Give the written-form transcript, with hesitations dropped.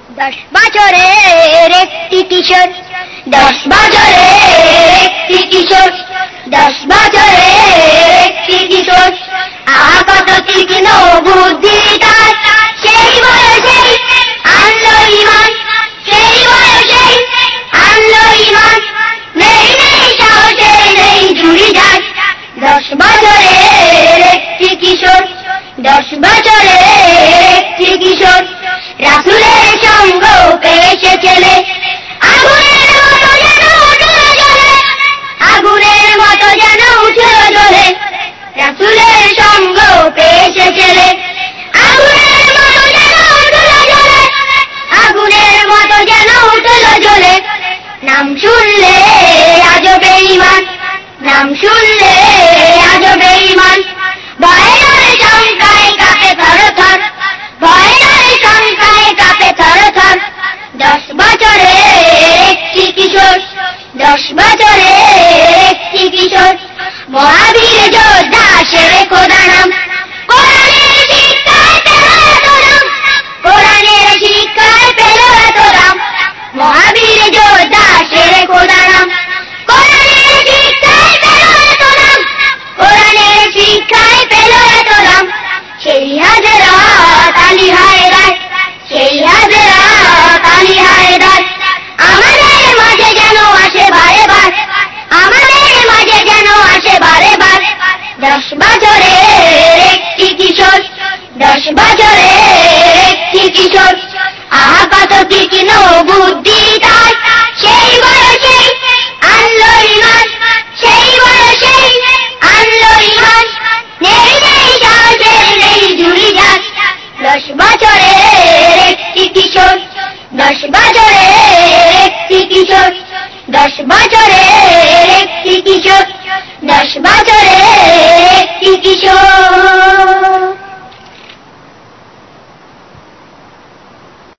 10 বছরের একটি কিশোর, 10 বছরের একটি কিশোর, 10 বছরের একটি কিশোর, আহা কত তীক্ষ্ণ বুদ্ধি তার, সেই বয়সেই আনলো ঈমান, সেই বয়সেই আনলো ঈমান, নেই নেই সাহসে নেই জুড়ি যার। 10 বছরের একটি কিশোর, 10 বছরের একটি কিশোর, রাসূলের সঙ্গ পেয়ে সে ছেলে, আগুনের মতো যেন উঠল জ্বলে, আগুনের মতো যেন উঠল জ্বলে, রাসূলের সঙ্গ পেয়ে সে ছেলে, আগুনের মতো যেন উঠল জ্বলে, আগুনের মতো যেন উঠল জ্বলে। নাম শুনলে আজও বেঈমান, নাম শুনলে আজও বেঈমান, ভয়ে ডরে শঙ্কায় কাঁপে থরথর, ভয়ে ডরে শঙ্কায় কাঁপে থরথর। 10 বছরের একটি কিশোর, 10 বছরের একটি কিশোর, মহাবীর যোদ্ধা শেরে খোদা নাম, কোরআনের শিক্ষায় পেল এত নাম, কোরআনের শিক্ষায় পেল এত নাম, মহাবীর যোদ্ধা শেরে খোদা নাম, কোরআনের শিক্ষায় পেল এত নাম, কোরআনের শিক্ষায় পেল এত নাম। সেই হযরত আলী হায়দার, সেই হযরত আলী হায়দার, আমাদের মাঝে যেন আসে বারে বার, আমাদের মাঝে যেন আসে বারে বার। 10 বছরের একটি কিশোর, 10 বছরের একটি কিশোর, আহা কত তীক্ষ্ণ বুদ্ধি তার, সেই বয়সেই আনলো ঈমান, সেই বয়সেই আনলো ঈমান, নেই নেই সাহসে নেই জুড়ি যার। 10 বছরের একটি কিশোর, 10 বছরের একটি কিশোর, 10 বছরের